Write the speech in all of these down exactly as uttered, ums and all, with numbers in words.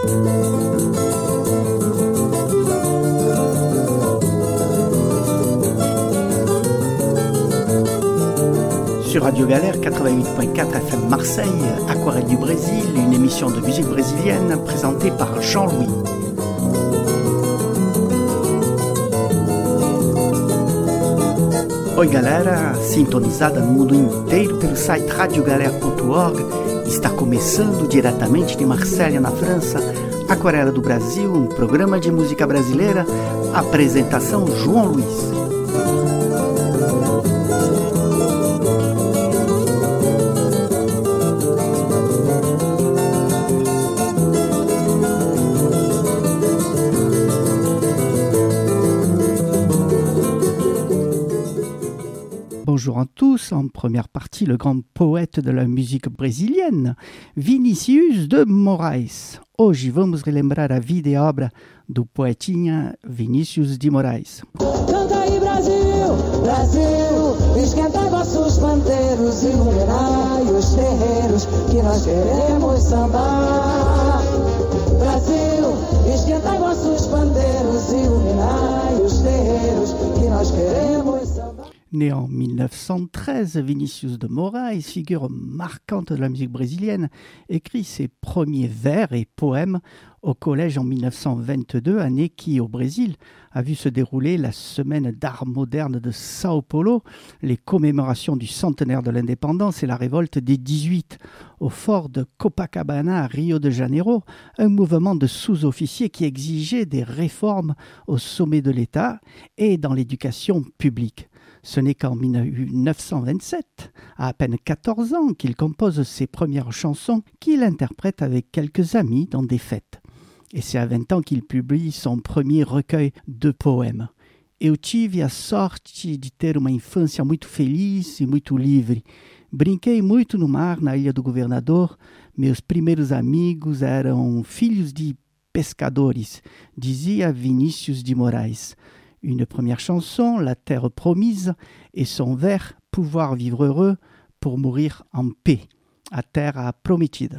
Sur Radio Galère quatre-vingt-huit point quatre F M Marseille, Aquarelle du Brésil, une émission de musique brésilienne présentée par Jean-Louis. Oi galera, sintonizada no mundo inteiro pelo site radio galera ponto org, está começando diretamente de Marselha, na França, Aquarela do Brasil, um programa de música brasileira, apresentação João Luiz. Bonjour à tous, en première partie, le grand poète de la musique brésilienne, Vinícius de Moraes. Hoje vamos relembrar a vida e obra do poetinha Vinícius de Moraes. Canta aí Brasil, Brasil, esquenta vossos pandeiros, iluminai os terreiros, que nós queremos sambar. Brasil, esquenta vossos pandeiros, iluminai os terreiros, que nós queremos sambar. Né en mille neuf cent treize, Vinícius de Moraes, figure marquante de la musique brésilienne, écrit ses premiers vers et poèmes au collège en mille neuf cent vingt-deux, année qui, au Brésil, a vu se dérouler la semaine d'art moderne de Sao Paulo, les commémorations du centenaire de l'indépendance et la révolte des dix-huit au fort de Copacabana à Rio de Janeiro, un mouvement de sous-officiers qui exigeait des réformes au sommet de l'État et dans l'éducation publique. Ce n'est qu'en mille neuf cent vingt-sept, à à peine quatorze ans, qu'il compose ses premières chansons qu'il interprète avec quelques amis dans des fêtes. Et c'est à vingt ans qu'il publie son premier recueil de poèmes. Eu tive a sorte de ter uma infância muito feliz e muito livre. Brinquei muito no mar, na Ilha do Governador. Meus primeiros amigos eram filhos de pescadores, dizia Vinícius de Moraes. Une première chanson, La Terre Promise, et son vers, Pouvoir vivre heureux pour mourir en paix, A Terra Prometida.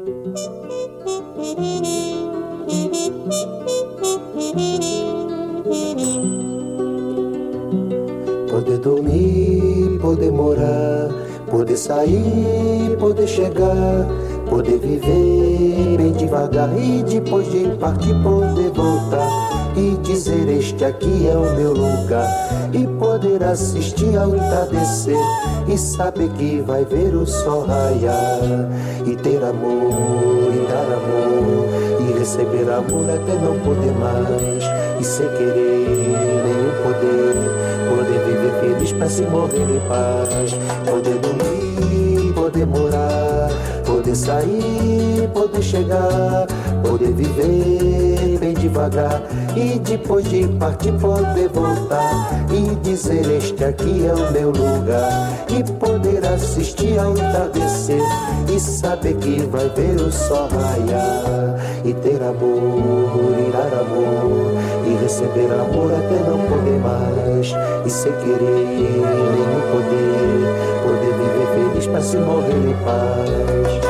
Poder dormir, poder morar, poder sair, poder chegar, poder viver bem devagar e depois de partir poder voltar. E dizer este aqui é o meu lugar, e poder assistir ao entardecer, e saber que vai ver o sol raiar, e ter amor, e dar amor, e receber amor até não poder mais, e sem querer nenhum poder, poder viver feliz pra se morrer em paz, poder dormir, poder morar, poder sair, poder chegar, poder viver bem devagar e depois de partir poder voltar e dizer este aqui é o meu lugar e poder assistir ao entardecer e saber que vai ver o sol raiar e ter amor, e dar amor e receber amor até não poder mais e sem querer nenhum poder, poder viver feliz pra se morrer em paz.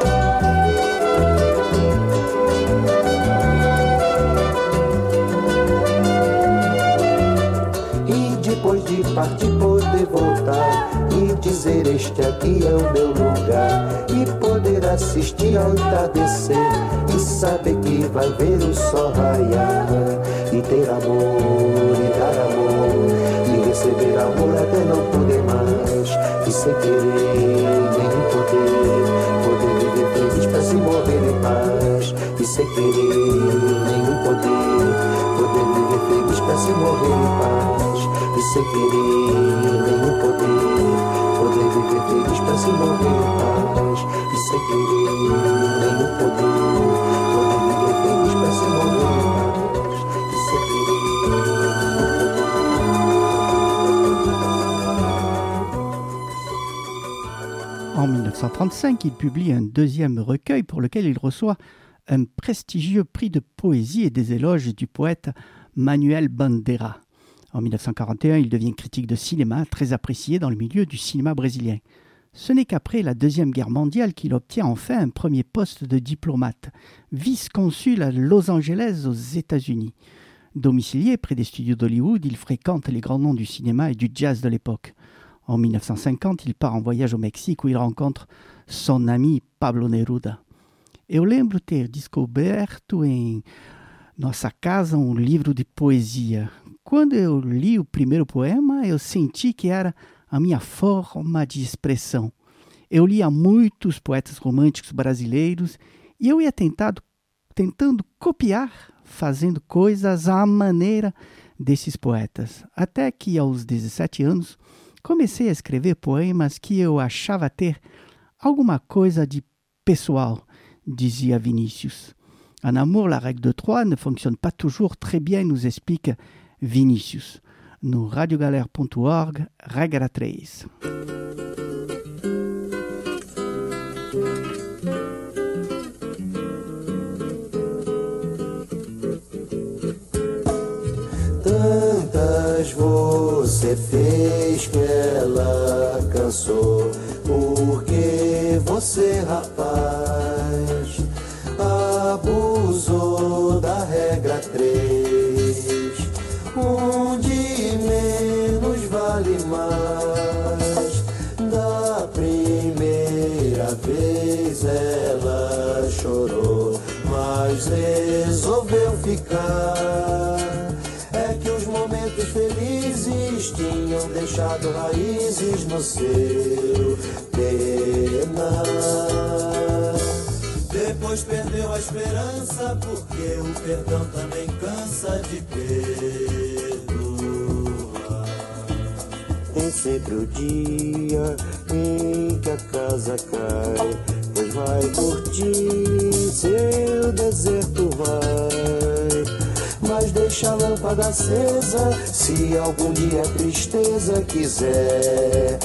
Depois de partir poder voltar e dizer este aqui é o meu lugar e poder assistir ao entardecer e saber que vai ver o sol raiar e ter amor e dar amor e receber amor até não poder mais e sem querer nenhum poder, poder viver feliz pra se morrer em paz e sem querer nenhum poder, poder viver feliz pra se morrer em paz e sem querer nenhum poder, poder viver feliz pra se morrer em paz e sem querer nenhum poder, poder viver feliz pra se morrer em paz e sem querer En mille neuf cent trente-cinq, il publie un deuxième recueil pour lequel il reçoit un prestigieux prix de poésie et des éloges du poète Manuel Bandeira. En mille neuf cent quarante et un, il devient critique de cinéma, très apprécié dans le milieu du cinéma brésilien. Ce n'est qu'après la Deuxième Guerre mondiale qu'il obtient enfin un premier poste de diplomate, vice-consul à Los Angeles aux États-Unis. Domicilié près des studios d'Hollywood, il fréquente les grands noms du cinéma et du jazz de l'époque. En mille neuf cent cinquante, il part en voyage au Mexique où il rencontre son ami Pablo Neruda. Eu lembro ter descoberto em nossa casa um livro de poesia. Quando eu li o primeiro poema, eu senti que era a minha forma de expressão. Eu lia muitos poetas românticos brasileiros e eu ia tentado, tentando copiar, fazendo coisas à maneira desses poetas. Até que aos dezessete anos comecei a escrever poemas que eu achava ter alguma coisa de pessoal, dizia Vinícius. En amour, la règle de trois ne fonctionne pas toujours très bien, nous explique Vinícius. No radiogalère ponto org, regra três. Tantas você fez que ela cansou, porque você, rapaz, abusou da regra três, onde menos vale mais. Da primeira vez ela chorou, mas resolveu ficar. É que os momentos felizes tinham deixado raízes no seu penar. Depois perdeu a esperança, porque o perdão também cansa de perdoar. Tem sempre o dia em que a casa cai, pois vai curtir seu deserto vai. Mas deixa a lâmpada acesa, se algum dia a tristeza quiser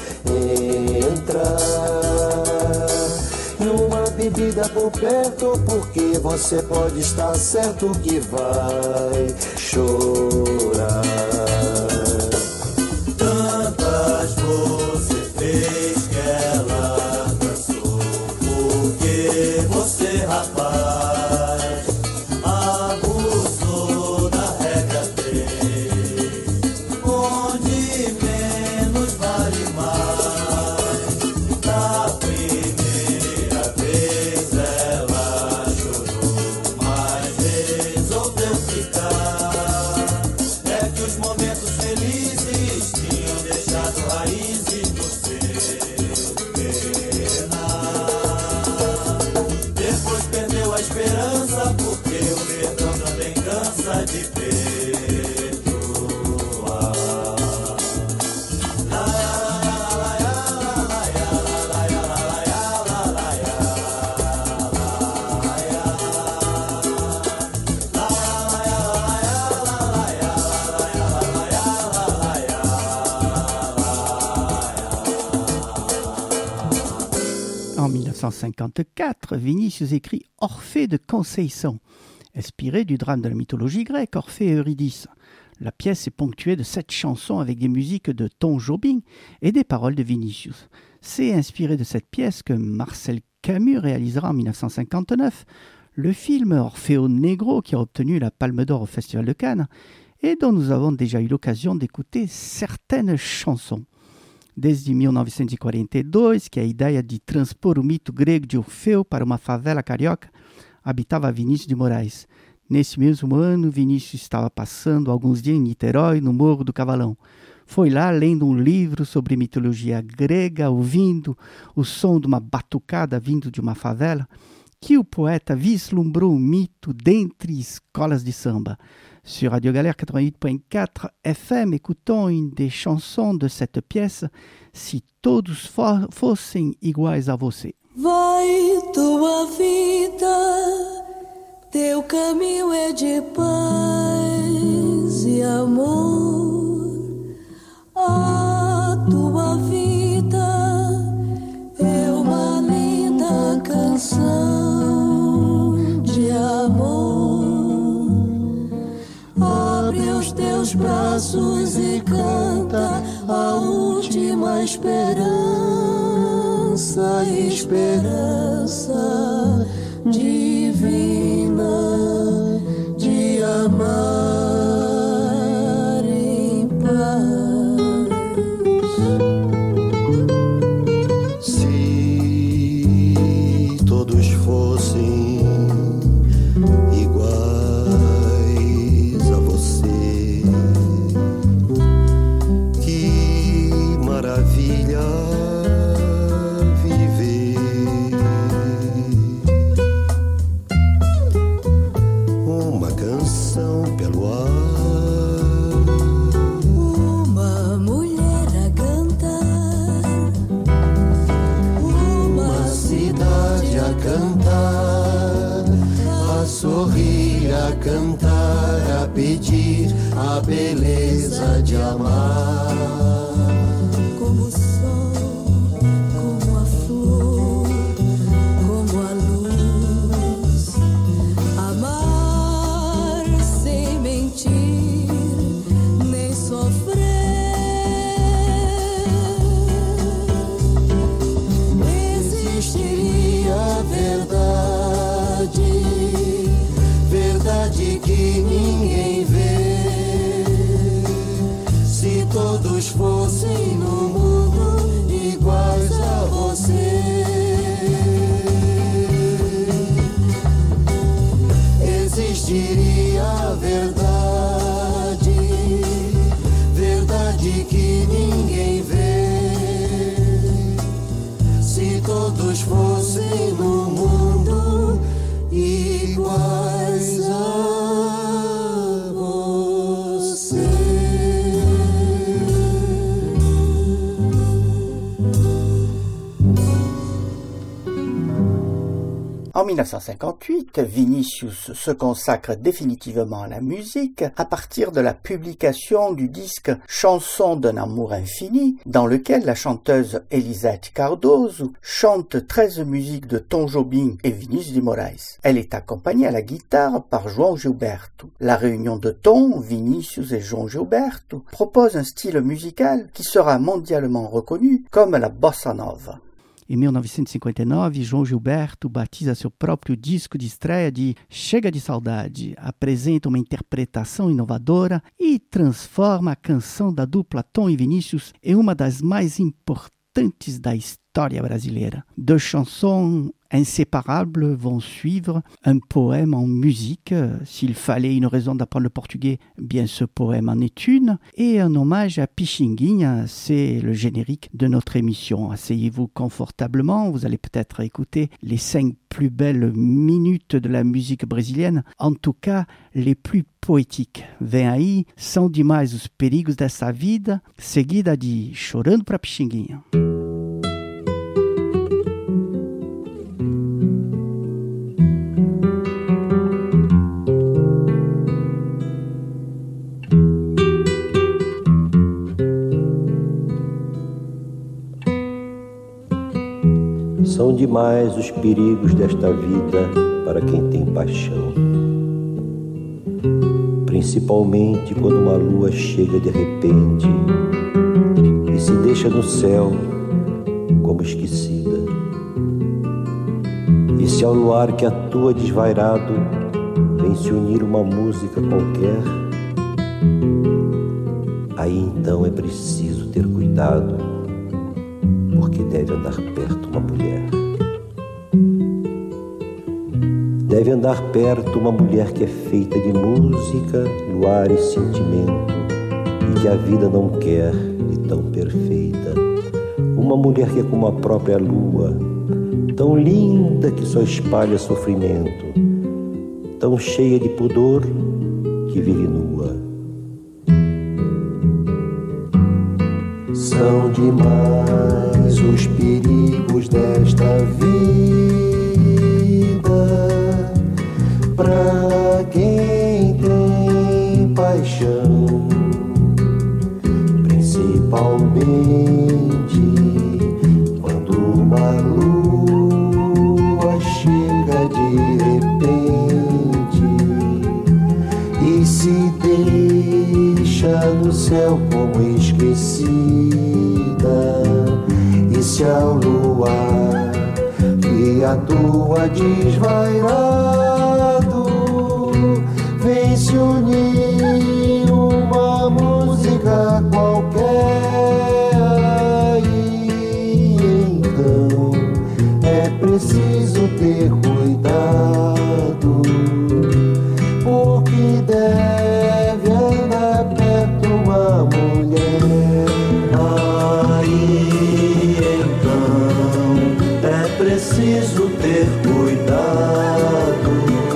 entrar. E uma bebida por perto, porque você pode estar certo que vai chorar. Tantas você fez que ela cansou, porque você, rapaz, abusou da regra três, onde menos vale mais. Da primeira vez ela chorou, mas resolveu ficar. É que os momentos felizes tinham deixado raízes no seu penar. Depois perdeu a esperança, porque o perdão também cansa de perdoar. En mille neuf cent cinquante-quatre, Vinícius écrit Orphée de Conceição, inspiré du drame de la mythologie grecque Orphée et Eurydice. La pièce est ponctuée de sept chansons avec des musiques de Tom Jobim et des paroles de Vinícius. C'est inspiré de cette pièce que Marcel Camus réalisera en mille neuf cent cinquante-neuf le film Orfeo Negro qui a obtenu la Palme d'Or au Festival de Cannes et dont nous avons déjà eu l'occasion d'écouter certaines chansons. Desde mille neuf cent quarante e dois, que a ideia de transpor o mito grego de Orfeu para uma favela carioca, habitava Vinícius de Moraes. Nesse mesmo ano, Vinícius estava passando alguns dias em Niterói, no Morro do Cavalão. Foi lá lendo um livro sobre mitologia grega, ouvindo o som de uma batucada vindo de uma favela, que o poeta vislumbrou o mito dentre escolas de samba. Sur Radio Galère quatre-vingt-huit point quatre F M, écoutons une des chansons de cette pièce, Si Todos fo- Fossem Iguais a Você. Vai tua vida, teu caminho é de paz e amor. A tua vida é uma linda canção de amor. Abre os teus braços e canta a última esperança. mansa esperança divina de amar em paz. Se todos fossem iguais a você, que maravilha viver. Uma canção pelo ar, uma mulher a cantar, uma cidade a cantar, a sorrir, a cantar, a pedir a beleza de amar. como o sol, como a flor, como a luz. Amar sem mentir, nem sofrer. Existiria a verdade, verdade que ninguém vê. Se todos fossem no mundo iguais a você, existiria a verdade, verdade que ninguém vê. Se todos fossem no mundo iguais a você. En mille neuf cent cinquante-huit, Vinicius se consacre définitivement à la musique à partir de la publication du disque Chansons d'un amour infini, dans lequel la chanteuse Elisete Cardoso chante treize musiques de Tom Jobim et Vinícius de Moraes. Elle est accompagnée à la guitare par João Gilberto. La réunion de Tom, Vinícius et João Gilberto propose un style musical qui sera mondialement reconnu comme la bossa nova. Em mil novecentos e cinquenta e nove, João Gilberto batiza seu próprio disco de estreia de Chega de Saudade, apresenta uma interpretação inovadora e transforma a canção da dupla Tom e Vinícius em uma das mais importantes da história brasileira. Deux chansons inséparables vont suivre, un poème en musique, s'il fallait une raison d'apprendre le portugais, bien ce poème en est une, et un hommage à Pixinguinha, c'est le générique de notre émission. Asseyez-vous confortablement, vous allez peut-être écouter les cinq plus belles minutes de la musique brésilienne, en tout cas les plus poétiques. Vem aí, São Demais os Perigos dessa Vida, seguida de Chorando pra Pixinguinha. São demais os perigos desta vida para quem tem paixão, principalmente quando uma lua chega de repente e se deixa no céu como esquecida. E se ao luar que atua desvairado vem se unir uma música qualquer, aí então é preciso ter cuidado, porque deve andar perto uma mulher. Deve andar perto uma mulher que é feita de música, luar e sentimento, e que a vida não quer de tão perfeita. Uma mulher que é como a própria lua, tão linda que só espalha sofrimento, tão cheia de pudor que vive nua. São demais os perigos desta vida pra quem tem paixão, principalmente quando uma lua chega de repente e se deixa no céu como esquecida. E se ao luar que atua desvairado, vem se unir uma música qualquer. Aí então é preciso ter cuidado, porque deve andar perto uma mulher. Aí então é preciso ter cuidado,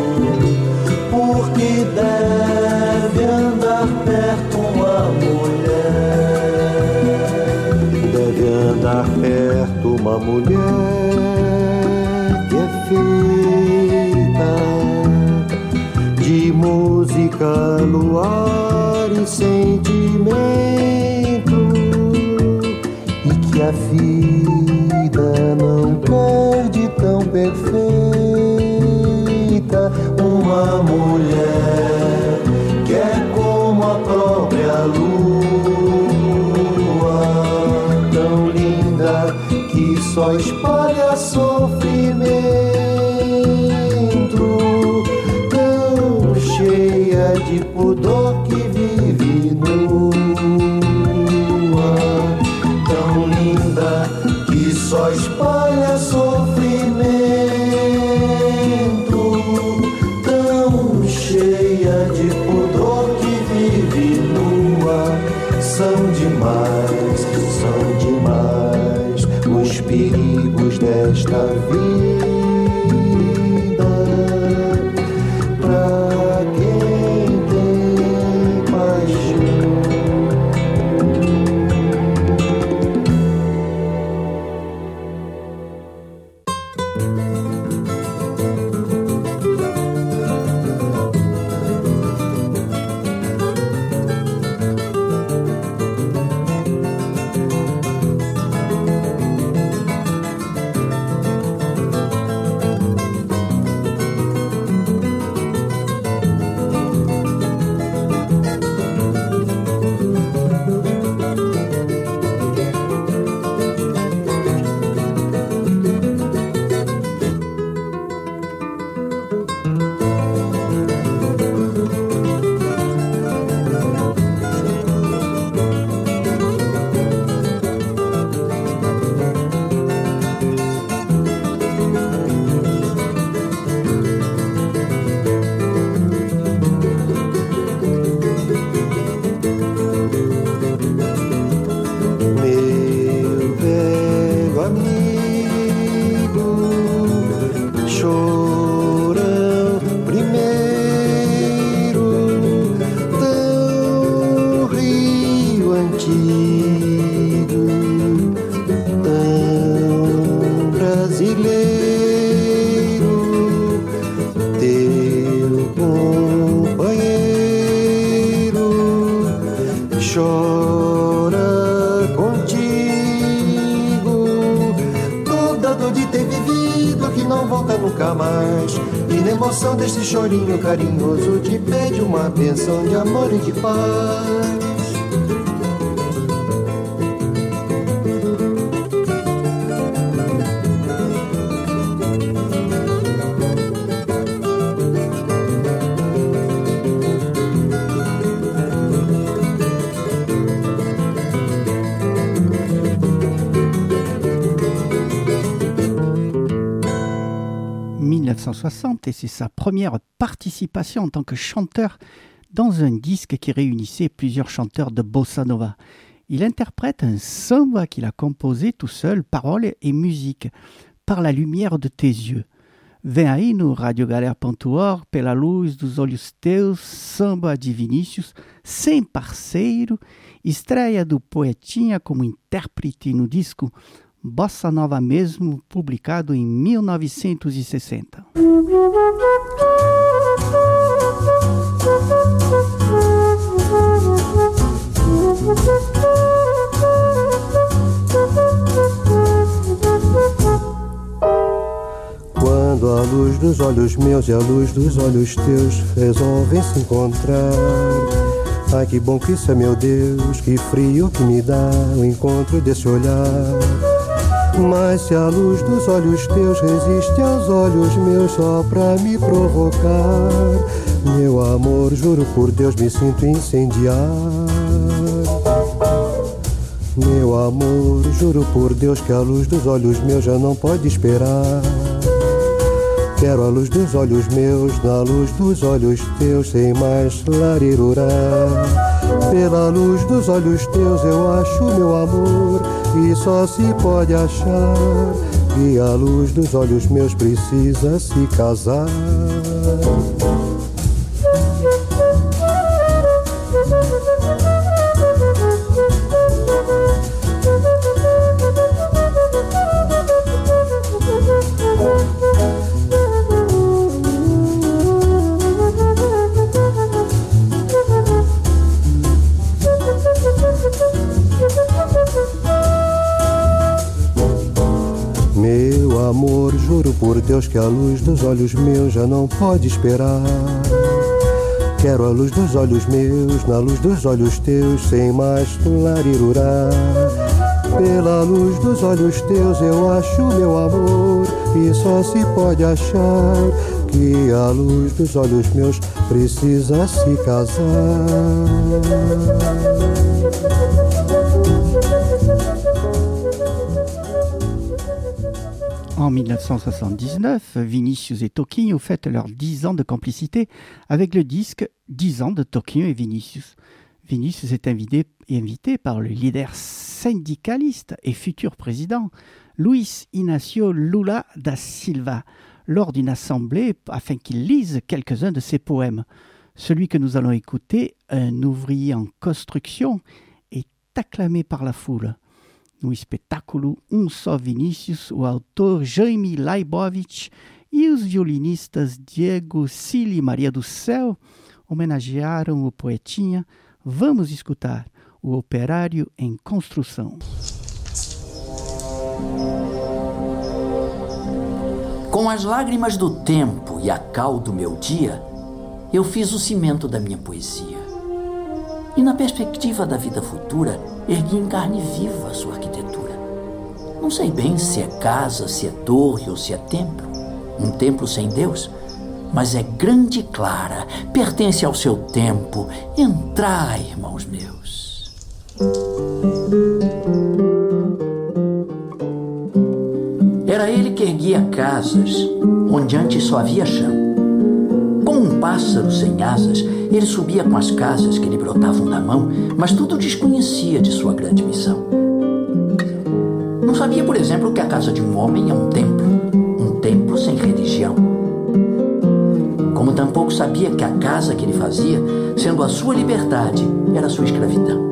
porque deve andar perto uma mulher. Deve andar perto uma mulher que é feita de música, luar e sentimento, e que a vida não perde tão perfeita. Uma mulher que é como a própria lua, tão linda que só espalha sofrimento, tão cheia de pudor que vive nua, tão linda que só espalha sofrimento, tão cheia de pudor que vive nua. São demais, são demais os perigos desta vida pra quem tem paixão. Desse chorinho carinhoso te pede uma bênção de amor e de paz. dix-neuf cent soixante et c'est sa première participation en tant que chanteur dans un disque qui réunissait plusieurs chanteurs de bossa nova. Il interprète un samba qu'il a composé tout seul, paroles et musique, Par la lumière de tes yeux. Vem aí no radio galera ponto org, Pela luz dos olhos teus, samba de Vinícius, sem parceiro, estreia do Poetinha como intérprete no disco Bossa Nova mesmo, publicado em mil novecentos e sessenta. Quando a luz dos olhos meus e a luz dos olhos teus resolvem se encontrar, ai que bom que isso é, meu Deus, que frio que me dá o encontro desse olhar. Mas se a luz dos olhos teus resiste aos olhos meus só pra me provocar, meu amor, juro por Deus, me sinto incendiar. Meu amor, juro por Deus que a luz dos olhos meus já não pode esperar. Quero a luz dos olhos meus, na luz dos olhos teus, sem mais larirurá. Pela luz dos olhos teus eu acho meu amor, e só se pode achar que a luz dos olhos meus precisa se casar. Amor, juro por Deus que a luz dos olhos meus já não pode esperar. Quero a luz dos olhos meus, na luz dos olhos teus, sem mais larirurá. Pela luz dos olhos teus eu acho meu amor, e só se pode achar que a luz dos olhos meus precisa se casar. En mille neuf cent soixante-dix-neuf, Vinicius et Toquinho fêtent leurs dix ans de complicité avec le disque dix ans de Toquinho et Vinicius. Vinicius est invité, invité par le leader syndicaliste et futur président Luiz Inácio Lula da Silva lors d'une assemblée afin qu'il lise quelques-uns de ses poèmes. Celui que nous allons écouter, un ouvrier en construction, est acclamé par la foule. No espetáculo Um Só Vinícius, o autor Jaime Leibovitch e os violinistas Diego Cili e Maria do Céu homenagearam o poetinha. Vamos escutar o Operário em Construção. Com as lágrimas do tempo e a cal do meu dia, eu fiz o cimento da minha poesia. E na perspectiva da vida futura, ergui em carne viva a sua arquitetura. Não sei bem se é casa, se é torre ou se é templo. Um templo sem Deus, mas é grande e clara, pertence ao seu tempo. Entrai, irmãos meus. Era ele que erguia casas onde antes só havia chão. Como um pássaro sem asas, ele subia com as casas que lhe brotavam da mão, mas tudo desconhecia de sua grande missão. Não sabia, por exemplo, que a casa de um homem é um templo, um templo sem religião. Como tampouco sabia que a casa que ele fazia, sendo a sua liberdade, era a sua escravidão.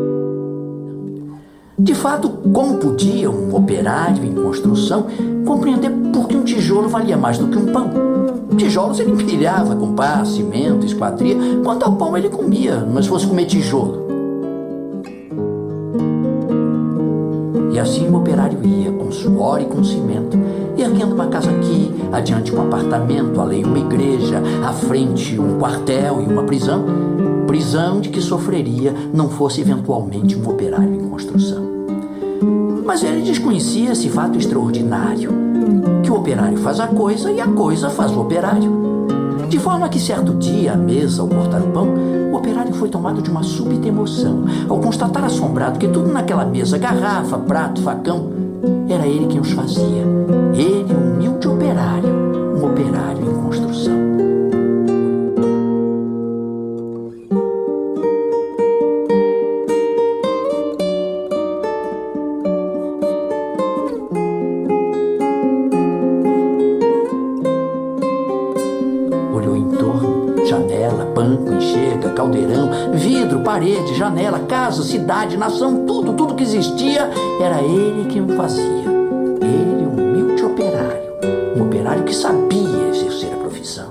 De fato, como podia um operário em construção compreender por que um tijolo valia mais do que um pão? Tijolos ele empilhava com pá, cimento, esquadria. Quanto ao pão ele comia, mas fosse comer tijolo. E assim o operário ia, com suor e com cimento, erguendo uma casa aqui, adiante um apartamento, além uma igreja, à frente um quartel e uma prisão. Prisão de que sofreria não fosse eventualmente um operário em construção. Mas ele desconhecia esse fato extraordinário, que o operário faz a coisa e a coisa faz o operário. De forma que certo dia, à mesa, ao cortar o pão, o operário foi tomado de uma súbita emoção, ao constatar assombrado que tudo naquela mesa, garrafa, prato, facão, era ele quem os fazia. Ele, um humilde operário, um operário em construção. Caldeirão, vidro, parede, janela, casa, cidade, nação, tudo, tudo que existia, era ele quem o fazia. Ele, um humilde operário, um operário que sabia exercer a profissão.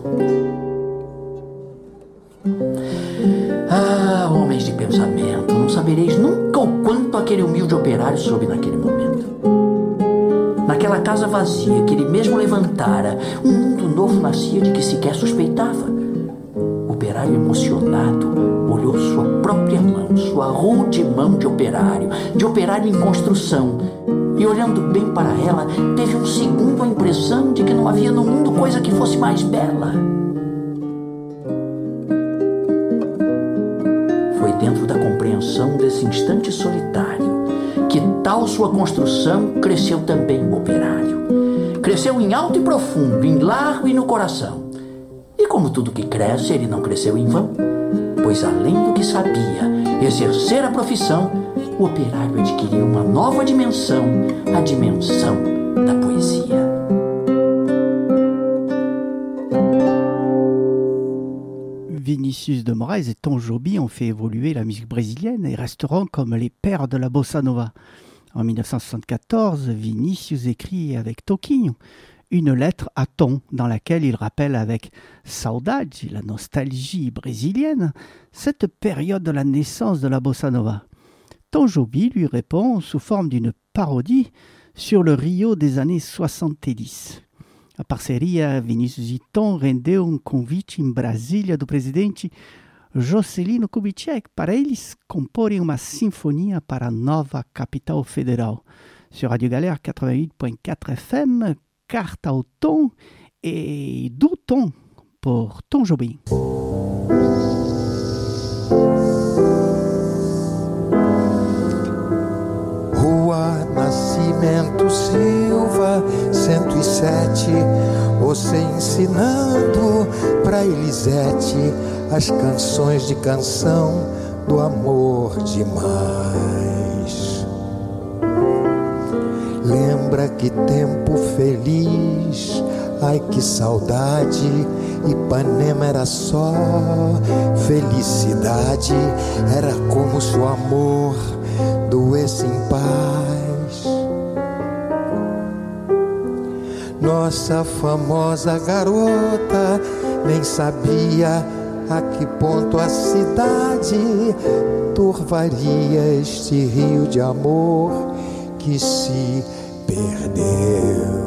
Ah, homens de pensamento, não sabereis nunca o quanto aquele humilde operário soube naquele momento. Naquela casa vazia que ele mesmo levantara, um mundo novo nascia de que sequer suspeitava. O operário emocionado olhou sua própria mão, sua rude mão de operário, de operário em construção, e olhando bem para ela, teve um segundo a impressão de que não havia no mundo coisa que fosse mais bela. Foi dentro da compreensão desse instante solitário que tal sua construção cresceu também o operário. Cresceu em alto e profundo, em largo e no coração. E como tudo que cresce, ele não cresceu em vão, pois além do que sabia exercer a profissão, o operário adquiriu uma nova dimensão, a dimensão da poesia. Vinicius de Moraes et Tom Jobim ont fait évoluer la musique brésilienne et resteront comme les pères de la bossa nova. En dix-neuf cent soixante-quatorze, Vinicius écrit avec Toquinho une lettre à Tom dans laquelle il rappelle avec saudade, la nostalgie brésilienne, cette période de la naissance de la bossa nova. Tom Jobim lui répond sous forme d'une parodie sur le Rio des années soixante-dix. A parceria Vinicius e Tom rendeu um convite em Brasília do presidente Juscelino Kubitschek para eles comporem uma sinfonia para a nova capital federal. Sur Radio Galère quatre-vingt-huit point quatre F M, Carta ao Tom et do Tom pour Tom Jobim. Rua Nascimento Silva, cento e sete, você ensinando pra Elisete as canções de canção do amor demais. Lembra que tempo feliz, ai que saudade, Ipanema era só felicidade, era como se o amor doesse em paz. Nossa famosa garota nem sabia a que ponto a cidade turvaria este rio de amor que se perdeu.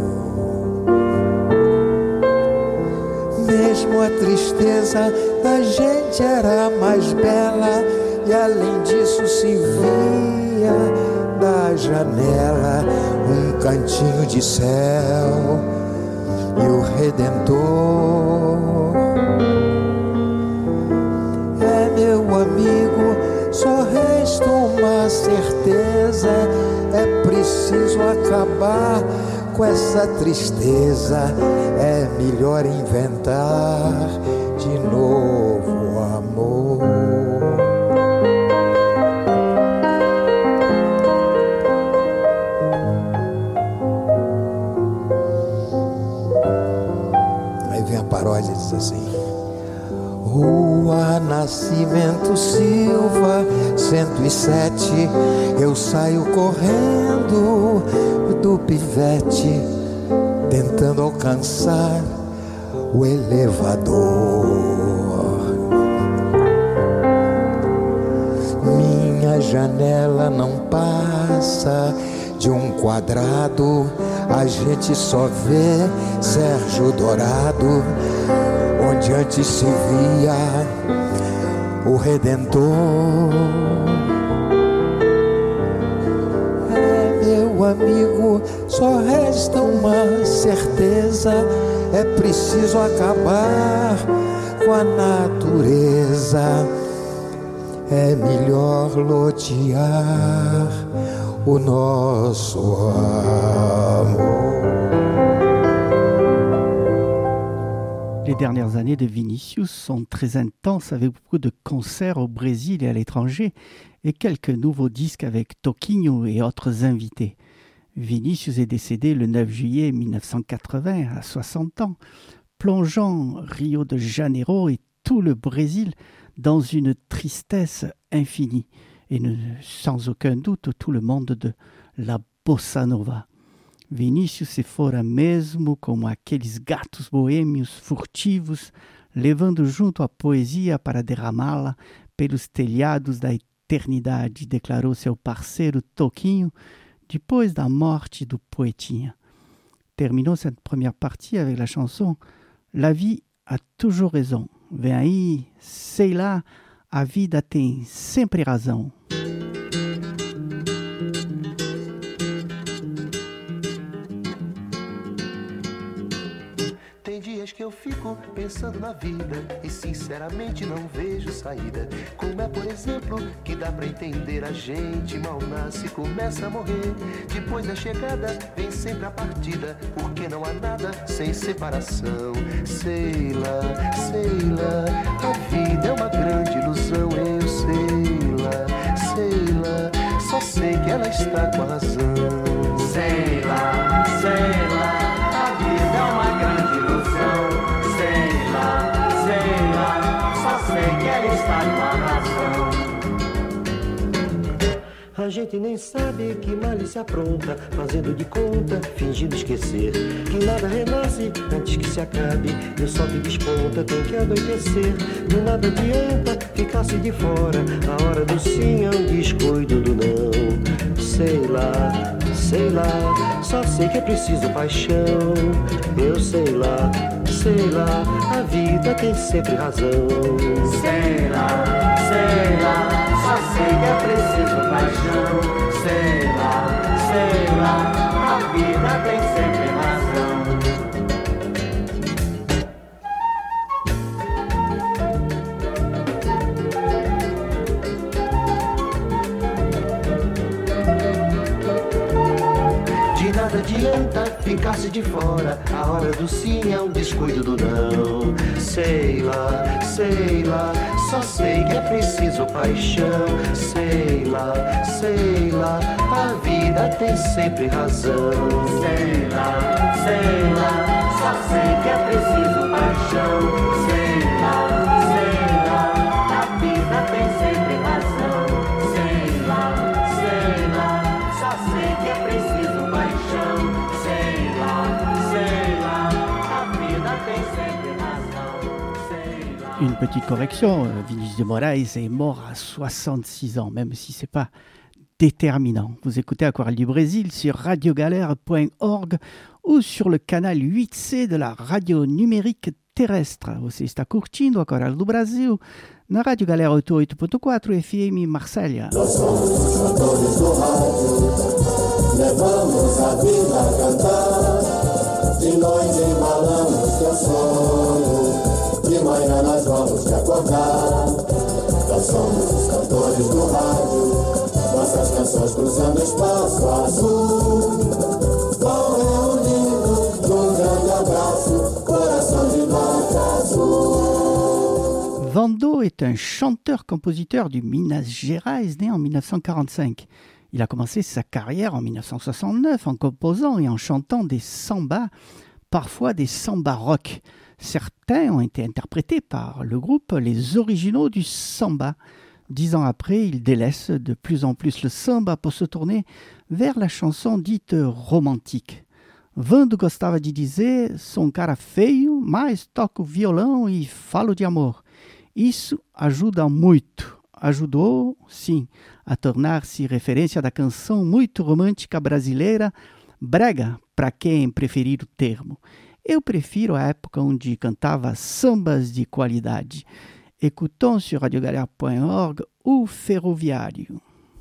Mesmo a tristeza da gente era mais bela, e além disso se via da janela um cantinho de céu e o Redentor. É, meu amigo, só resta uma certeza: é preciso acabar com essa tristeza, é melhor inventar de novo amor. Aí vem a paródia, diz assim: Rua Nascimento Silva, cento e sete, eu saio correndo do pivete, tentando alcançar o elevador. Minha janela não passa de um quadrado, a gente só vê Sérgio Dourado, onde antes se via o Redentor. É, meu amigo, só resta uma certeza: é preciso acabar com a natureza, é melhor lotear o nosso amor. Les dernières années de Vinicius sont très intenses avec beaucoup de concerts au Brésil et à l'étranger et quelques nouveaux disques avec Toquinho et autres invités. Vinicius est décédé le neuf juillet mille neuf cent quatre-vingts à soixante ans, plongeant Rio de Janeiro et tout le Brésil dans une tristesse infinie et ne, sans aucun doute tout le monde de la bossa nova. Vinicius se fora mesmo como aqueles gatos boêmios furtivos, levando junto a poesia para derramá-la pelos telhados da eternidade, declarou seu parceiro Toquinho depois da morte do poetinha. Terminons cette première partie avec la chanson La vie a toujours raison. Vem aí, sei lá, a vida tem sempre razão. fico pensando na vida e sinceramente não vejo saída. Como é, por exemplo, que dá pra entender a gente mal nasce e começa a morrer. Depois da chegada vem sempre a partida, porque não há nada sem separação. Sei lá, sei lá, a vida é uma grande ilusão, eu sei lá, sei lá, só sei que ela está com a razão. Sei lá, sei lá, a vida é uma grande ilusão. Sei lá, sei lá, só sei que ela está com a razão. A gente nem sabe que malícia apronta, fazendo de conta, fingindo esquecer que nada renasce antes que se acabe, e o sol que desponta tem que anoitecer. De nada adianta ficar-se de fora, a hora do sim é um descuido do não. Sei lá, sei lá, só sei que é preciso paixão. Eu sei lá, sei lá, a vida tem sempre razão. Sei lá, sei lá, só sei que é preciso paixão. Sei lá, sei lá, a vida tem sempre razão. De nada adianta ficar-se de fora, a hora do sim é um descuido do não. Sei lá, sei lá, só sei que é preciso paixão. Sei lá, sei lá, a vida tem sempre razão. Sei lá, sei lá, só sei que é preciso paixão. Sei lá, sei lá, a vida tem sempre razão. Sei lá, sei lá, só sei que é preciso paixão. Sei lá, sei lá, a vida tem sempre razão. Sei lá. Une petite correction, euh, Vinicius de Moraes est mort à soixante-six ans, même si c'est pas déterminant. Vous écoutez Aquarelle du Brésil sur radio galère point org ou sur le canal huit C de la radio numérique terrestre. Você está curtindo Aquarelle do Brasil na Rádio Galera oitenta e oito ponto quatro F M Marselha. Nós somos os cantores do rádio, levamos a vida a cantar, de noite embalamos teu sono, de manhã nós vamos te acordar. Nós somos os cantores do rádio, nossas canções cruzando espaço azul. Qual é o lindo, um grande abraço, coração de norte azul. Vando est un chanteur-compositeur du Minas Gerais né en dix-neuf cent quarante-cinq. Il a commencé sa carrière en dix-neuf cent soixante-neuf en composant et en chantant des sambas, parfois des sambas rock. Certains ont été interprétés par le groupe Les Originaux du Samba. Dix ans après, il délaisse de plus en plus le samba pour se tourner vers la chanson dite romantique. Vando gostava de dizer: sou um cara feio, mas toco violão e falo de amor. Isso ajuda muito. Ajudou, sim, a tornar-se referência da canção muito romântica brasileira, brega, para quem preferir o termo. Eu prefiro a época onde cantava sambas de qualidade. Écoutons sur radio galère point org o Ferroviário.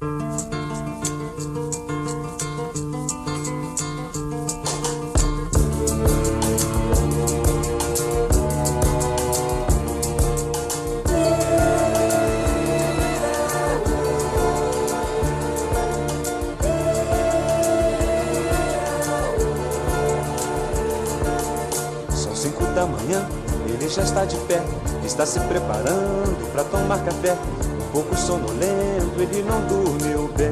Da manhã, ele já está de pé, está se preparando para tomar café. Um pouco sonolento, ele não dormiu bem.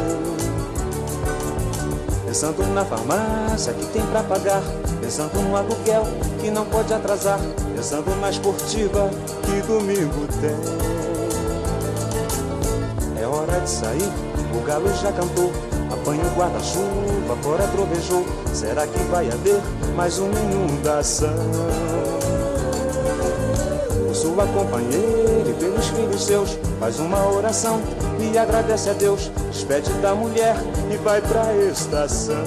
Pensando na farmácia que tem para pagar, pensando no aluguel que não pode atrasar, pensando na esportiva que domingo tem. É hora de sair, o galo já cantou, apanha o guarda-chuva, fora trovejou. Será que vai haver mais uma inundação? Por sua companheira e pelos filhos seus, faz uma oração e agradece a Deus. Despede da mulher e vai pra estação.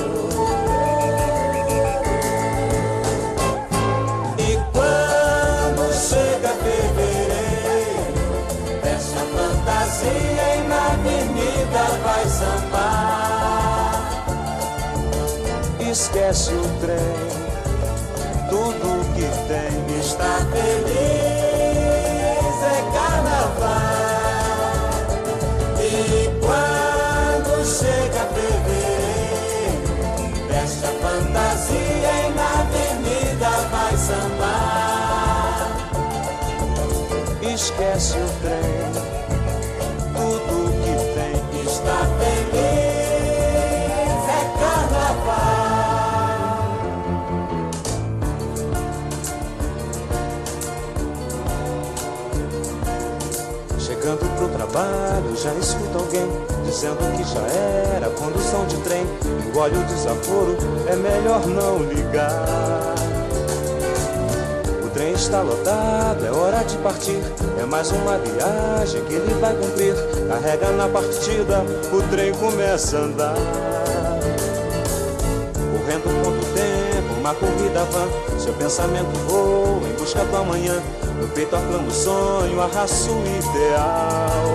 E quando chega fevereiro, essa fantasia e na avenida vai sambar. Esquece o trem tudo que tem está feliz, é carnaval. E quando chega fevereiro, veste a fantasia e na avenida vai sambar. Esquece o trem, tudo que tem está feliz, é carnaval. Chegando pro trabalho, já escuta alguém dizendo que já era condução de trem. Engole o desaforo, é melhor não ligar. O trem está lotado, é hora de partir. É mais uma viagem que ele vai cumprir. Carrega na partida, o trem começa a andar. Correndo contra o tempo, uma corrida vã. Seu pensamento voa em busca do amanhã. No peito aclama o sonho, arrasta o ideal.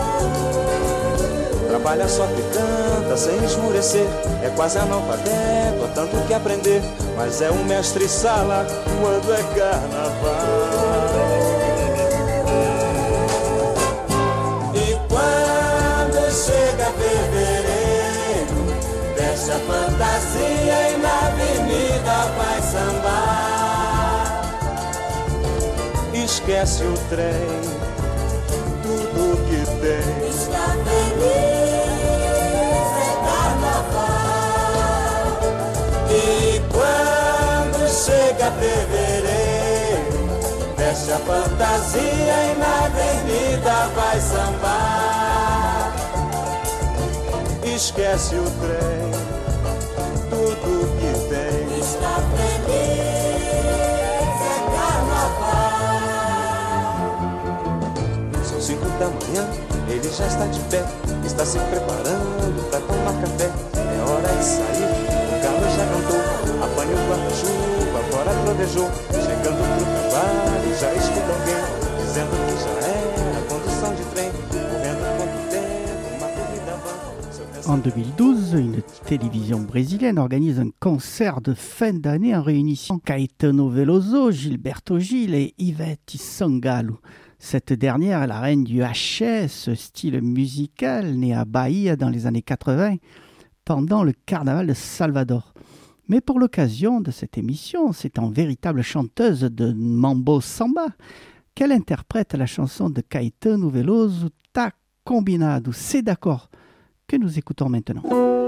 Trabalha só que canta, sem esmurecer. É quase analfabeto, há tanto que aprender. Mas é um mestre-sala quando é carnaval. E quando chega fevereiro, desce a fantasia e na avenida vai sambar. Esquece o trem, tudo que tem Está feliz, é carnaval. E quando chega fevereiro, veste a fantasia e na avenida vai sambar. Esquece o trem, tudo que tem Está feliz, é carnaval. São cinco da manhã, ele já está de pé. Está se preparando para tomar café. É hora de sair, o galo já cantou. Apanha o guarda-chuva, fora trovejou. Chegando pro trabalho, já escuta alguém dizendo que já era condução de trem. Correndo quanto tempo, uma corrida vã. En deux mille douze, une télévision brésilienne organise un concert de fin d'année en réunissant Caetano Veloso, Gilberto Gil et Ivete Sangalo. Cette dernière est la reine du H S, style musical né à Bahia dans les années quatre-vingts, pendant le carnaval de Salvador. Mais pour l'occasion de cette émission, c'est en véritable chanteuse de mambo samba qu'elle interprète la chanson de Caetano Veloso, Tá Combinado, c'est d'accord, que nous écoutons maintenant.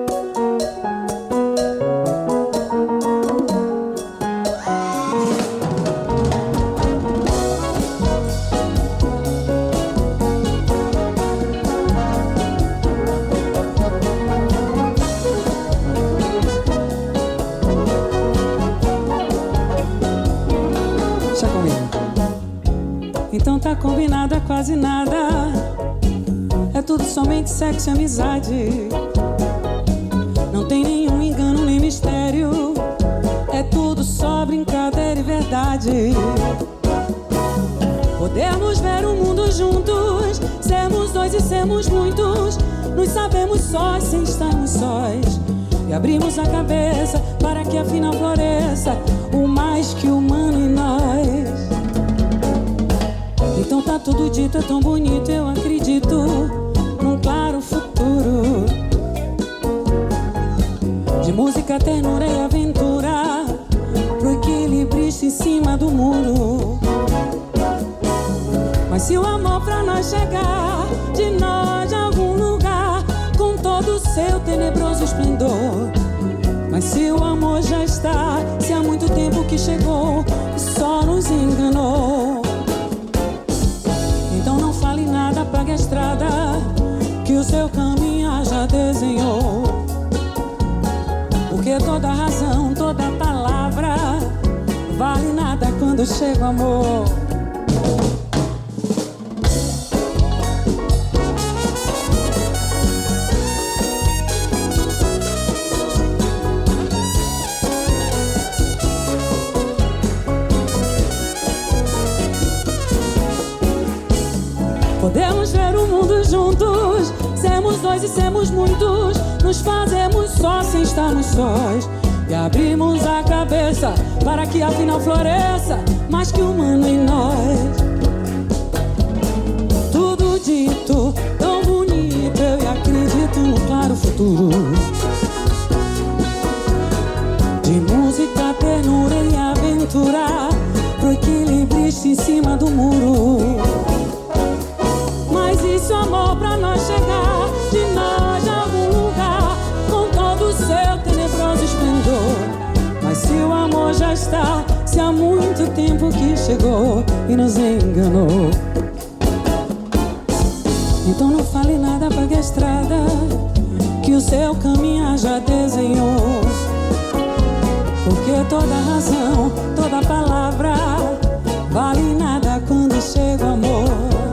Então tá combinado, é quase nada. É tudo somente sexo e amizade. Não tem nenhum engano nem mistério. É tudo só brincadeira e verdade. Podemos ver o mundo juntos, sermos dois e sermos muitos. Nos sabemos sós sem estarmos sós. E abrimos a cabeça para que afinal floresça o mais que humano em nós. Então tá tudo dito, é tão bonito, eu acredito num claro futuro de música, ternura e aventura pro equilibrista em cima do muro. Mas se o amor pra nós chegar de nós de algum lugar com todo o seu tenebroso esplendor. Mas se o amor já está, se há muito tempo que chegou e só nos enganou. Então não fale nada, apague a estrada que o seu caminhar já desenhou. Porque toda razão, toda palavra vale nada quando chega o amor. Podemos ver o mundo juntos, sermos dois e sermos muitos. Nos fazemos só sem estarmos sós. E abrimos a cabeça para que afinal floresça mais que humano em nós. Tudo dito, tão bonito, eu e acredito no claro futuro. De música, ternura e aventura, pro equilibrista em cima do muro. Mas isso, amor, pra nós chegar de nós a algum lugar, com todo o seu tenebroso esplendor. Mas se o amor já está, se há muito tempo que chegou e nos enganou, então não fale nada, pague a estrada que o seu caminho já desenhou. Porque toda razão, toda palavra vale nada quando chega o amor.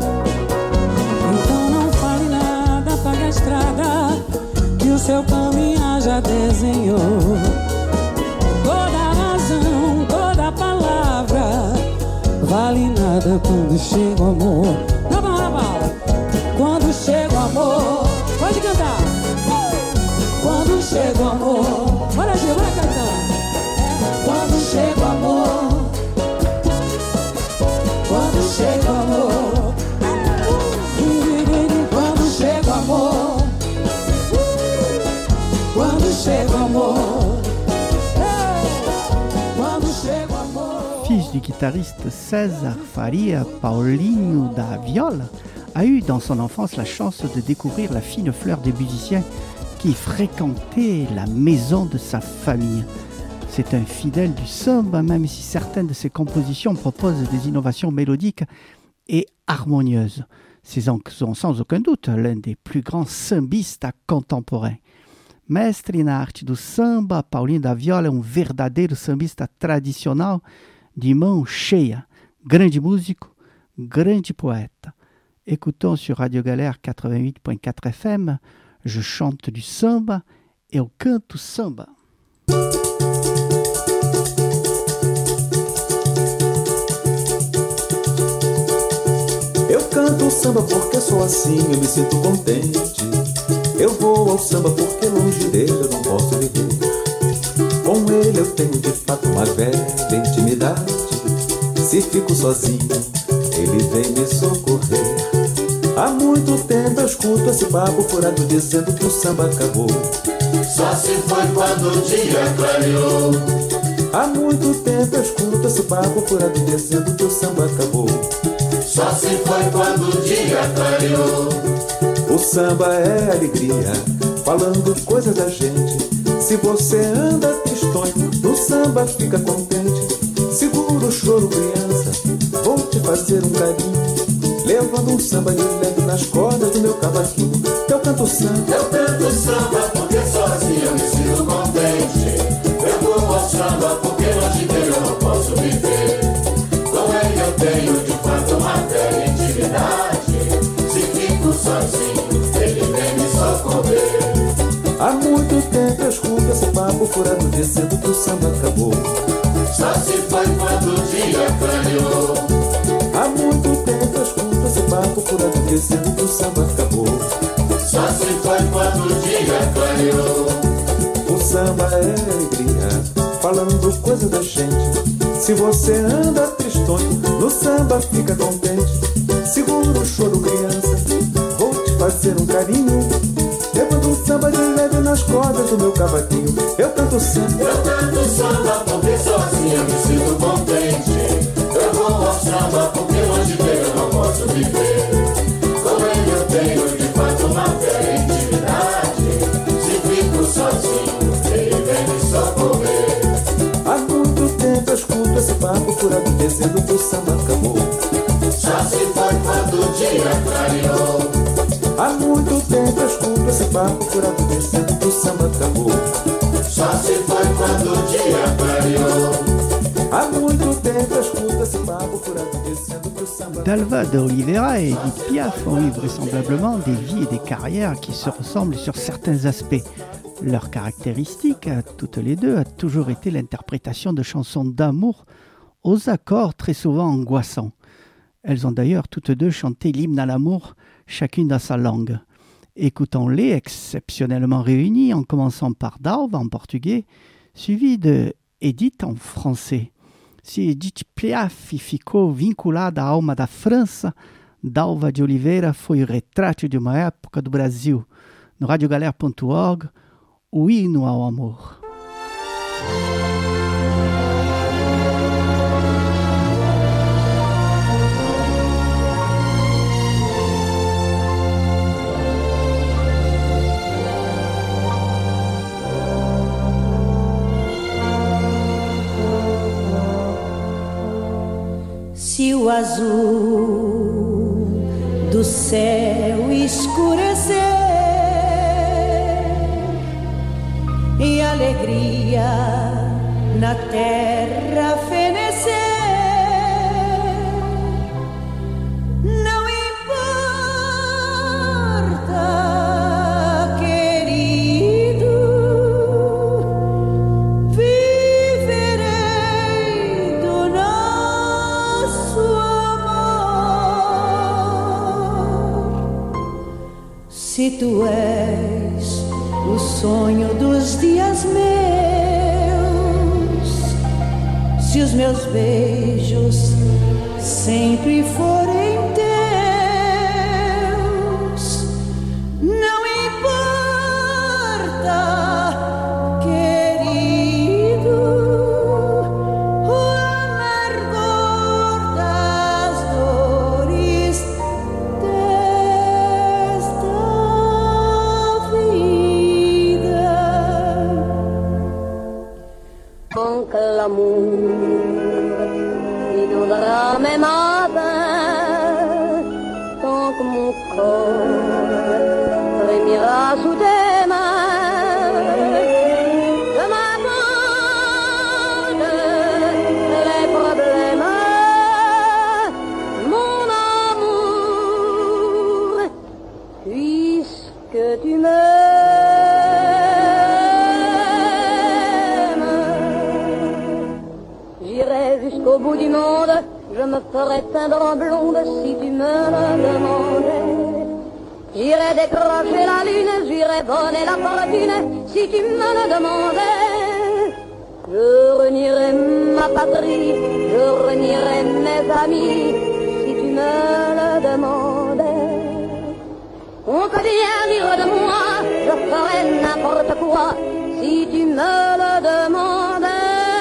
Então não fale nada, pague a estrada que o seu caminho já desenhou. Toda razão, toda palavra vale nada quando chega o amor. Na bala, quando chega o amor, pode cantar. Quando chega o amor, bora Gil, bora cantar. Quando chega o amor, quando chega o amor, quando chega o amor, quando chega o amor, quando chega o amor. Fils du guitariste César Faria, Paulinho da Viola a eu dans son enfance la chance de découvrir la fine fleur des musiciens qui fréquentaient la maison de sa famille. C'est un fidèle du samba, même si certaines de ses compositions proposent des innovations mélodiques et harmonieuses. C'est sont sans aucun doute l'un des plus grands sambistas contemporains. Mestre na arte do samba, Paulinho da Viola é um verdadeiro sambista tradicional de mão cheia. Grande músico, grande poète. Écoutons sur Radio Galère quatre-vingt-huit point quatre F M, je chante du samba et eu canto samba. Eu canto o samba porque sou assim, eu me sinto contente. Eu vou ao samba porque longe dele eu não posso viver. Com ele eu tenho de fato uma velha intimidade. Se fico sozinho, ele vem me socorrer. Há muito tempo eu escuto esse papo furado dizendo que o samba acabou. Só se foi quando o dia clareou. Há muito tempo eu escuto esse papo furado dizendo que o samba acabou. Só se foi quando o dia clareou. O samba é alegria, falando coisas da gente. Se você anda tristonho, no samba fica contente. Segura o choro, criança, vou te fazer um carinho, levando um samba de leve nas cordas do meu cavaquinho. Eu canto samba, eu canto samba porque sozinho eu me sinto contente. Eu vou ao samba porque longe dele eu não posso viver. Com ele eu tenho de fato uma velha intimidade. Se fico sozinho, ele vem me socorrer. Há muito tempo eu escuto esse papo furado dizendo que o samba acabou. Só se foi quando o dia clareou. Há muito tempo eu escuto esse papo furado dizendo que o samba acabou. Só se foi quando o dia clareou. O samba é alegria, falando coisa da gente. Se você anda tristonho, no samba fica contente. Segura o choro, criança, vou te fazer um carinho, levando um samba de leve nas cordas do meu cavaquinho. Eu canto samba, eu canto samba porque sozinho eu me sinto contente. Eu vou ao samba porque longe dele eu não posso viver. Com ele eu tenho de fato uma velha intimidade. Se fico sozinho, ele vem me socorrer. Há muito tempo eu escuto esse papo furado dizendo que o samba acabou. Só se foi quando o dia clareou. Há muito tempo eu escuto esse papo furado dizendo que o samba acabou. Só se foi quando o dia clareou. Há muito tempo eu escuto esse papo furado dizendo que o samba acabou. Dalva de Oliveira et Edith Piaf ont eu vraisemblablement des vies et des carrières qui se ressemblent sur certains aspects. Leur caractéristique, à toutes les deux, a toujours été l'interprétation de chansons d'amour aux accords très souvent angoissants. Elles ont d'ailleurs toutes deux chanté l'hymne à l'amour, chacune dans sa langue. Écoutons-les exceptionnellement réunies, en commençant par Dalva en portugais, suivi de Edith en français. Se Edith Piaf ficou vinculada à alma da França, Dalva de Oliveira foi o retrato de uma época do Brasil. No radiogalera ponto org, o hino ao amor. Se o azul do céu escurecer e a alegria na terra fenecer, não importa, querido, viverei do nosso amor. Se tu és o sonho dos dias meus, se os meus beijos sempre forem teus, não importa, querido, o amargor das dores desta vida. Quand que l'amour inondera mes matins, tant que mon corps frémira sous tes mains, que m'apportent les problèmes, mon amour, puisque tu m'aimes. Jusqu'au bout du monde, je me ferais teindre en blonde si tu me le demandais. J'irais décrocher la lune, j'irais voler la fortune si tu me le demandais. Je renierais ma patrie, je renierais mes amis si tu me le demandais. On peut bien dire de moi, je ferais n'importe quoi si tu me le demandais.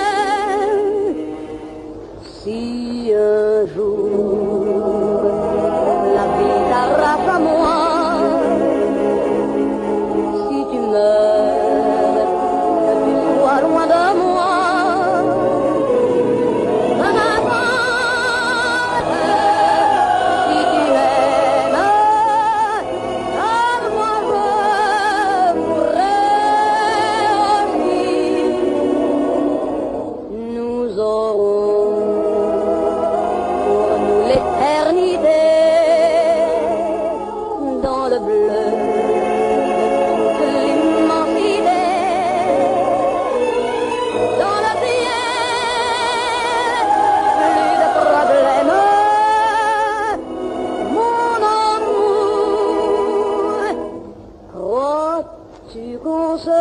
Si un jour la vie t'arrache à moi, si tu meurs, que tu sois loin de moi, peu m'importe, si tu m'aimes, car moi je mourrai aussi. Nous aurons dans le bleu de l'immensité, dans le ciel, plus de problèmes, mon amour, crois-tu qu'on se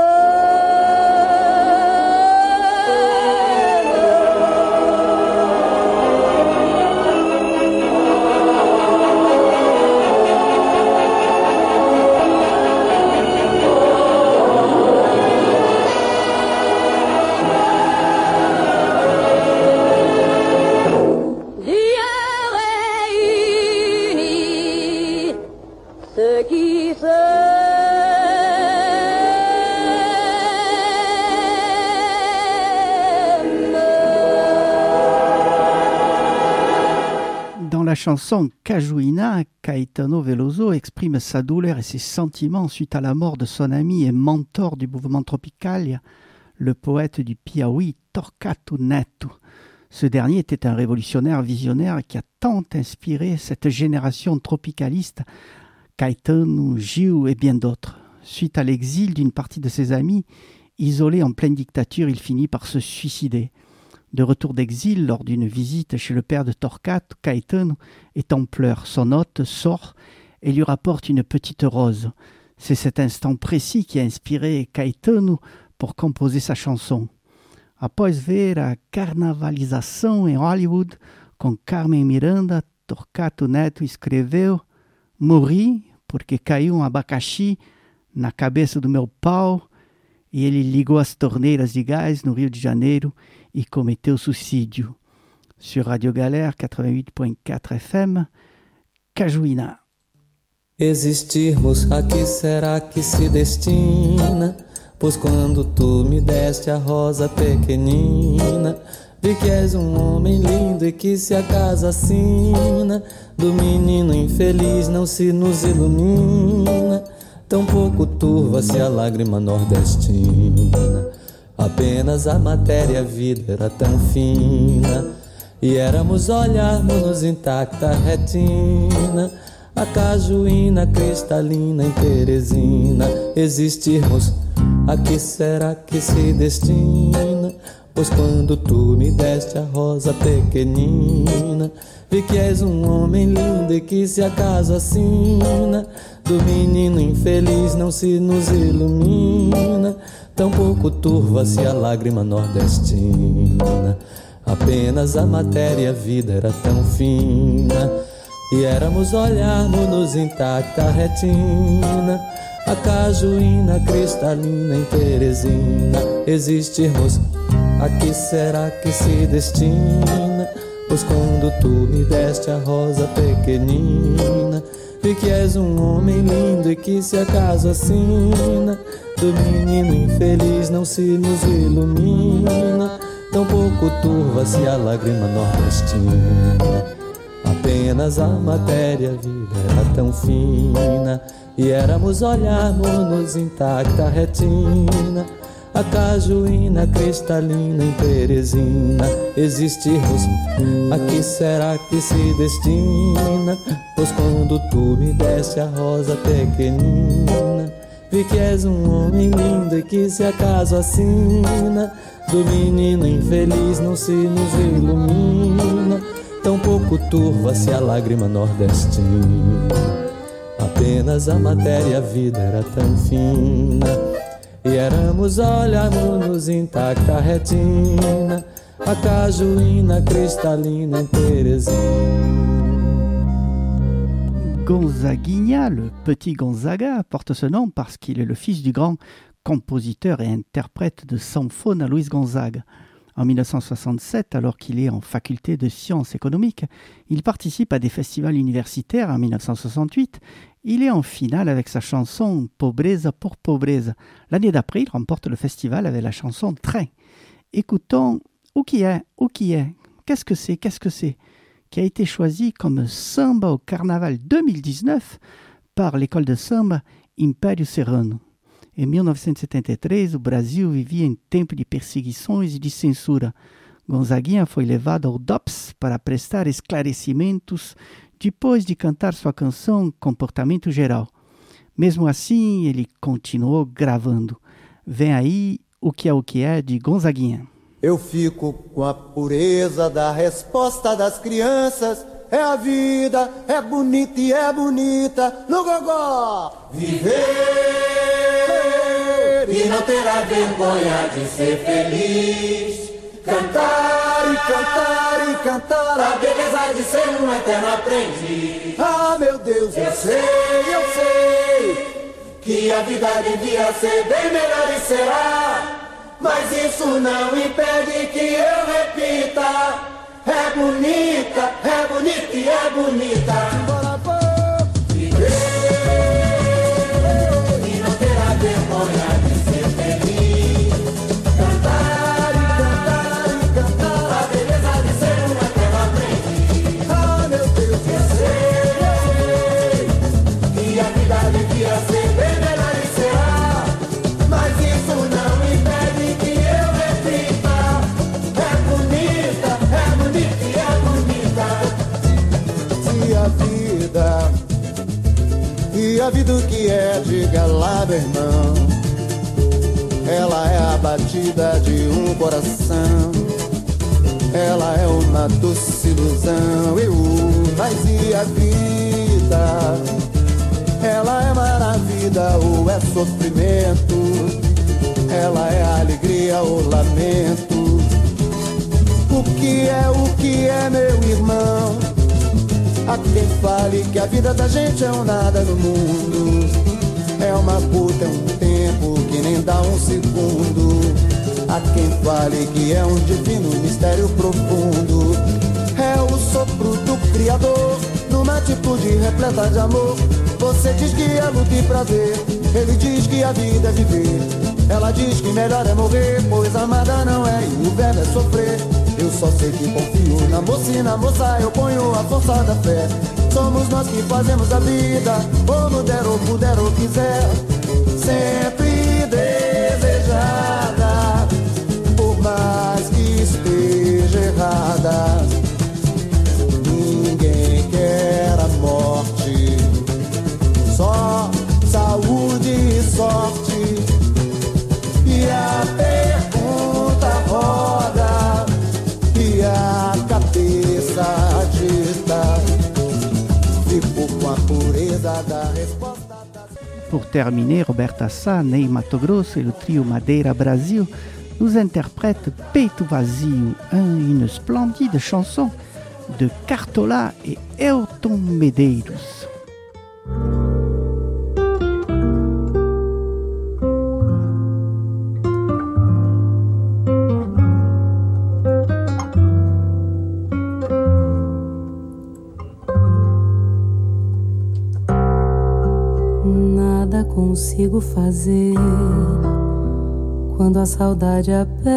La chanson Cajuína, Caetano Veloso exprime sa douleur et ses sentiments suite à la mort de son ami et mentor du mouvement Tropicalia, le poète du Piauí Torquato Neto. Ce dernier était un révolutionnaire visionnaire qui a tant inspiré cette génération tropicaliste, Caetano, Gil et bien d'autres. Suite à l'exil d'une partie de ses amis, isolé en pleine dictature, il finit par se suicider. De retour d'exil, lors d'une visite chez le père de Torquato, Caetano est en pleurs. Son hôte sort et lui rapporte une petite rose. C'est cet instant précis qui a inspiré Caetano pour composer sa chanson. Após ver a carnavalização em Hollywood com Carmen Miranda, Torquato Neto escreveu: morri porque caiu um abacaxi na cabeça do meu pau e ele ligou as torneiras de gás no Rio de Janeiro e cometeu suicídio. Sur Radio Galère quatre-vingt-huit point quatre F M, Cajuína. Existirmos, a que será que se destina? Pois quando tu me deste a rosa pequenina, vi que és um homem lindo e que se a casa assina do menino infeliz não se nos ilumina. Tão pouco turva-se a lágrima nordestina. Apenas a matéria, a vida era tão fina, e éramos olharmos-nos intacta retina. A cajuína cristalina em Teresina. Existirmos, a que será que se destina? Pois quando tu me deste a rosa pequenina, vi que és um homem lindo e que se acaso assina do menino infeliz não se nos ilumina. Tão pouco turva-se a lágrima nordestina. Apenas a matéria, a vida era tão fina, e éramos olharmos-nos intacta retina. A cajuína cristalina em Teresina. Existirmos, a que será que se destina? Pois quando tu me deste a rosa pequenina, vi que és um homem lindo e que se acaso assina do menino infeliz não se nos ilumina. Tão pouco turva-se a lágrima nordestina. Apenas a matéria, a vida era tão fina, e éramos olharmos-nos intacta retina. A cajuína cristalina em Teresina. Existirmos, a que será que se destina? Pois quando tu me deste a rosa pequenina, vi que és um homem lindo e que se acaso assina do menino infeliz não se nos ilumina. Tão pouco turva-se a lágrima nordestina. Apenas a matéria, a vida era tão fina, e éramos olharmos-nos intacta retina. A cajuína cristalina em Teresina. Gonzaguinha, le petit Gonzaga, porte ce nom parce qu'il est le fils du grand compositeur et interprète de sanfona Luis Gonzaga. En mille neuf cent soixante-sept, alors qu'il est en faculté de sciences économiques, il participe à des festivals universitaires. En mille neuf cent soixante-huit, il est en finale avec sa chanson « Pobreza por Pobreza ». L'année d'après, il remporte le festival avec la chanson « Train ». Écoutons « Où qui est, où qui est, qu'est-ce que c'est, qu'est-ce que c'est ?» qui a été choisi comme samba au carnaval deux mille dix-neuf par l'école de samba Império Serrano. Em mille novecentos e setenta e três, o Brasil vivia em tempo de perseguições e de censura. Gonzaguinha foi levado ao D O P S para prestar esclarecimentos depois de cantar sua canção Comportamento Geral. Mesmo assim, ele continuou gravando. Vem aí O Que É O Que É, de Gonzaguinha. Eu fico com a pureza da resposta das crianças. É a vida, é bonita e é bonita no gogó. Viver e não terá vergonha de ser feliz. Cantar e cantar e cantar a beleza de ser um eterno aprendiz. Ah, meu Deus, eu sei, eu sei que a vida devia ser bem melhor e será, mas isso não impede que eu repita. É bonita, é bonita e é bonita. Bora, bora. Viver e não terá vergonha de ser feliz. Cantar e cantar e cantar a beleza de ser um eterno aprendiz. Ah, meu Deus, eu sei, eu sei que a vida devia ser bem melhor e será, mas isso não impede que eu repita. É bonita, é bonita e é bonita. Se a vida, e a vida o que é, diga lá, meu irmão. Ela é a batida de um coração, ela é uma doce ilusão. Eu, mas e a vida? Ela é maravilha ou é sofrimento? Ela é alegria ou lamento? que é o que é, meu irmão. Há quem fale que a vida da gente é um nada no mundo. É uma puta, é um tempo que nem dá um segundo. Há quem fale que é um divino mistério profundo. É o sopro do Criador, numa atitude repleta de amor. Você diz que é luta e prazer, ele diz que a vida é viver. Ela diz que melhor é morrer, pois amada não é e o verbo é sofrer. Eu só sei que confio na moça e na moça eu ponho a força da fé. Somos nós que fazemos a vida, como der ou puder ou quiser. Sempre desejada, por mais que esteja errada. Ninguém quer a morte, só saúde e sorte. E a pergunta roda e a cabeça agita. Fico com a pureza da resposta. Pour terminer, Roberta Sá, Ney Mato Grosso et le trio Madeira Brasil nous interprètent Peito Vazio, une splendide chanson de Cartola et Elton Medeiros. Nada consigo fazer quando a saudade aperta.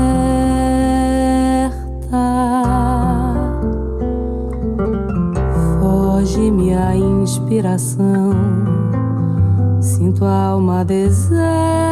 Foge-me a inspiração, sinto a alma deserta.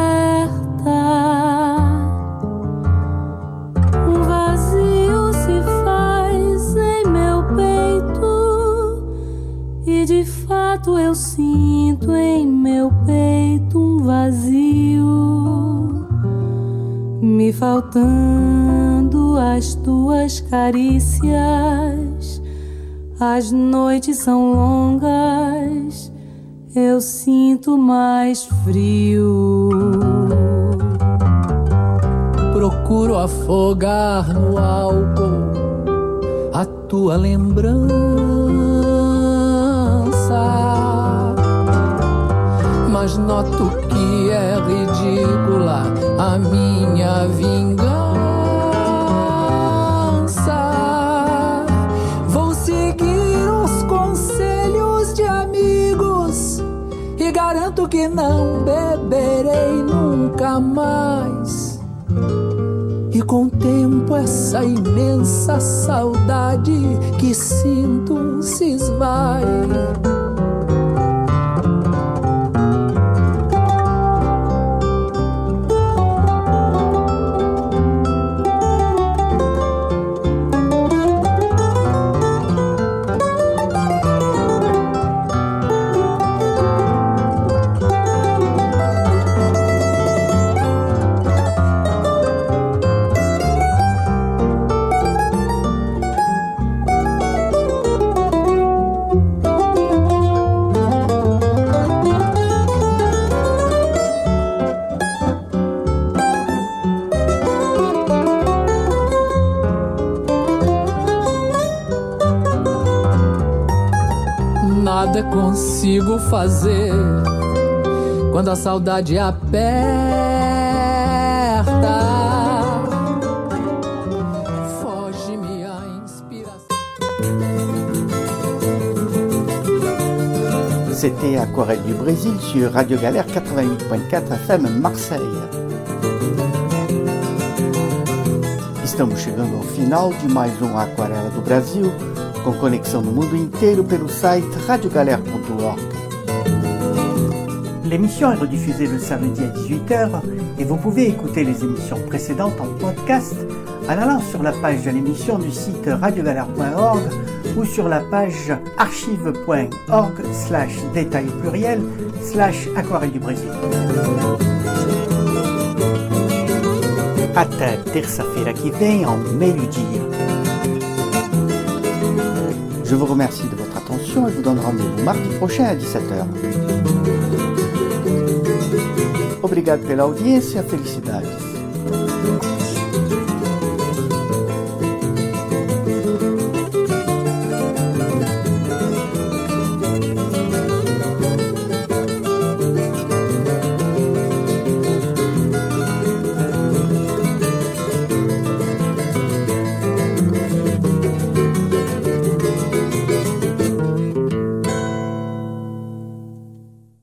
Um vazio se faz em meu peito e de fato eu sinto em meu peito um vazio, me faltando as tuas carícias. As noites são longas, eu sinto mais frio. Procuro afogar no álcool a tua lembrança, mas noto que é ridícula a minha vingança. Vou seguir os conselhos de amigos e garanto que não beberei nunca mais. E contemplo essa imensa saudade que sinto se esvai. Nada consigo fazer quando a saudade aperta. Foge-me a inspiração. C'était Aquarelle du Brésil sur Radio Galère quatre-vingt-huit point quatre F M Marseille. Estamos chegando ao final de mais um Aquarela do Brasil, com conexão no mundo inteiro pelo site radio galère point org. L'émission est rediffusée le samedi à dix-huit heures et vous pouvez écouter les émissions précédentes en podcast en allant sur la page de l'émission du site radio galère point org ou sur la page archive point org slash détail pluriel slash aquarelle du Brésil. Até terça-feira que vem ao meio-dia. Je vous remercie de votre attention et vous donne rendez-vous mardi prochain à dix-sept heures. Obrigado pela audiência, felicidades.